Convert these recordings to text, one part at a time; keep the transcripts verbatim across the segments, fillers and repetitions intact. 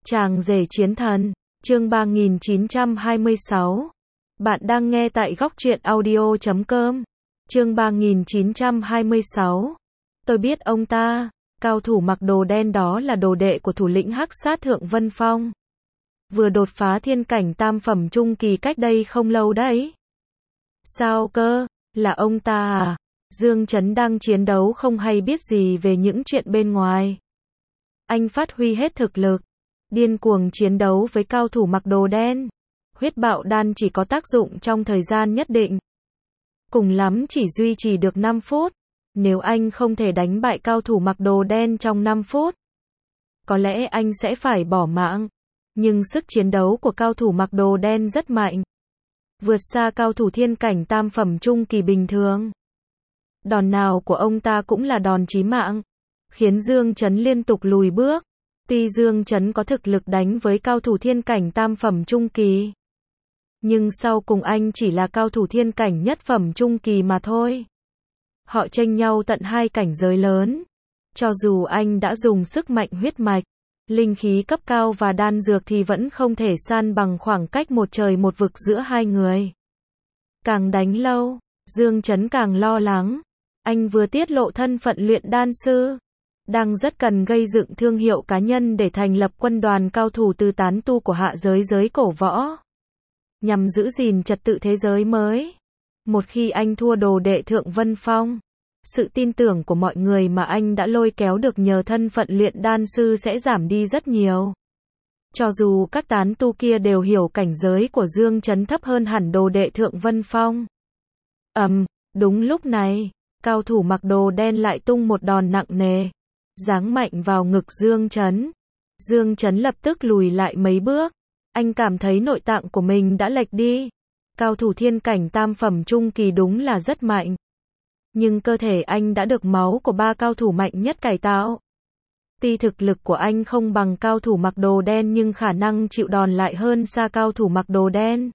Chàng rể chiến thần, chương ba nghìn chín trăm hai mươi sáu. Bạn đang nghe tại góc truyện audio chấm com. Chương ba nghìn chín trăm hai mươi sáu. Tôi biết ông ta, cao thủ mặc đồ đen đó là đồ đệ của thủ lĩnh Hắc Sát Thượng Vân Phong. Vừa đột phá thiên cảnh tam phẩm trung kỳ cách đây không lâu đấy. Sao cơ, là ông ta à? Dương Chấn đang chiến đấu không hay biết gì về những chuyện bên ngoài. Anh phát huy hết thực lực, điên cuồng chiến đấu với cao thủ mặc đồ đen. Huyết bạo đan chỉ có tác dụng trong thời gian nhất định. Cùng lắm chỉ duy trì được năm phút. Nếu anh không thể đánh bại cao thủ mặc đồ đen trong năm phút, có lẽ anh sẽ phải bỏ mạng. Nhưng sức chiến đấu của cao thủ mặc đồ đen rất mạnh. Vượt xa cao thủ thiên cảnh tam phẩm trung kỳ bình thường. Đòn nào của ông ta cũng là đòn chí mạng, khiến Dương Chấn liên tục lùi bước. Tuy Dương Chấn có thực lực đánh với cao thủ thiên cảnh tam phẩm trung kỳ, nhưng sau cùng anh chỉ là cao thủ thiên cảnh nhất phẩm trung kỳ mà thôi. Họ chênh nhau tận hai cảnh giới lớn. Cho dù anh đã dùng sức mạnh huyết mạch, linh khí cấp cao và đan dược thì vẫn không thể san bằng khoảng cách một trời một vực giữa hai người. Càng đánh lâu, Dương Chấn càng lo lắng. Anh vừa tiết lộ thân phận luyện đan sư, đang rất cần gây dựng thương hiệu cá nhân để thành lập quân đoàn cao thủ từ tán tu của hạ giới giới cổ võ, nhằm giữ gìn trật tự thế giới mới. Một khi anh thua đồ đệ Thượng Vân Phong, sự tin tưởng của mọi người mà anh đã lôi kéo được nhờ thân phận luyện đan sư sẽ giảm đi rất nhiều. Cho dù các tán tu kia đều hiểu cảnh giới của Dương Chấn thấp hơn hẳn đồ đệ Thượng Vân Phong. Ầm, um, đúng lúc này, cao thủ mặc đồ đen lại tung một đòn nặng nề, giáng mạnh vào ngực Dương Chấn. Dương Chấn lập tức lùi lại mấy bước. Anh cảm thấy nội tạng của mình đã lệch đi. Cao thủ thiên cảnh tam phẩm trung kỳ đúng là rất mạnh. Nhưng cơ thể anh đã được máu của ba cao thủ mạnh nhất cải tạo. Tuy thực lực của anh không bằng cao thủ mặc đồ đen nhưng khả năng chịu đòn lại hơn xa cao thủ mặc đồ đen.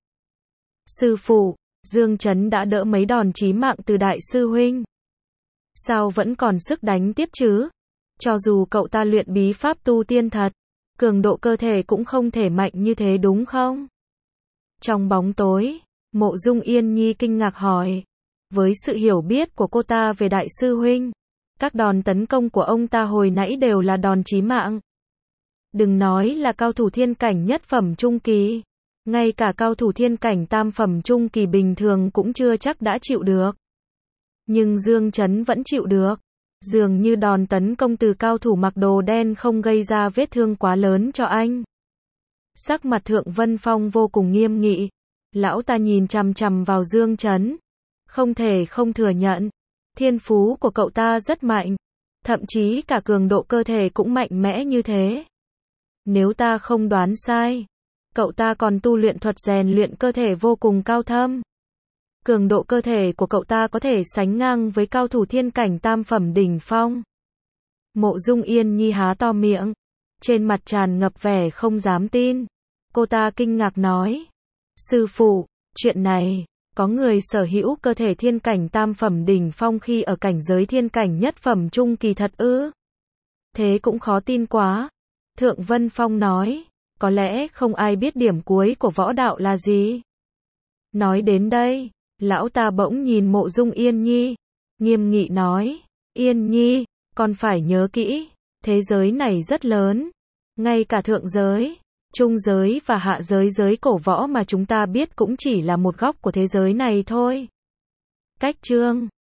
Sư phụ, Dương Chấn đã đỡ mấy đòn chí mạng từ đại sư huynh. Sao vẫn còn sức đánh tiếp chứ? Cho dù cậu ta luyện bí pháp tu tiên thật, cường độ cơ thể cũng không thể mạnh như thế đúng không? Trong bóng tối, Mộ Dung Yên Nhi kinh ngạc hỏi. Với sự hiểu biết của cô ta về đại sư huynh, các đòn tấn công của ông ta hồi nãy đều là đòn chí mạng. Đừng nói là cao thủ thiên cảnh nhất phẩm trung kỳ, ngay cả cao thủ thiên cảnh tam phẩm trung kỳ bình thường cũng chưa chắc đã chịu được. Nhưng Dương Chấn vẫn chịu được. Dường như đòn tấn công từ cao thủ mặc đồ đen không gây ra vết thương quá lớn cho anh. Sắc mặt Thượng Vân Phong vô cùng nghiêm nghị. Lão ta nhìn chằm chằm vào Dương Chấn. Không thể không thừa nhận, thiên phú của cậu ta rất mạnh. Thậm chí cả cường độ cơ thể cũng mạnh mẽ như thế. Nếu ta không đoán sai, cậu ta còn tu luyện thuật rèn luyện cơ thể vô cùng cao thâm. Cường độ cơ thể của cậu ta có thể sánh ngang với cao thủ thiên cảnh tam phẩm đỉnh phong. Mộ Dung Yên Nhi há to miệng, trên mặt tràn ngập vẻ không dám tin. Cô ta kinh ngạc nói, sư phụ, chuyện này, có người sở hữu cơ thể thiên cảnh tam phẩm đỉnh phong khi ở cảnh giới thiên cảnh nhất phẩm trung kỳ thật ư? Thế cũng khó tin quá. Thượng Vân Phong nói, có lẽ không ai biết điểm cuối của võ đạo là gì. Nói đến đây, lão ta bỗng nhìn Mộ Dung Yên Nhi, nghiêm nghị nói, Yên Nhi, con phải nhớ kỹ, thế giới này rất lớn, ngay cả thượng giới, trung giới và hạ giới giới cổ võ mà chúng ta biết cũng chỉ là một góc của thế giới này thôi. Cách chương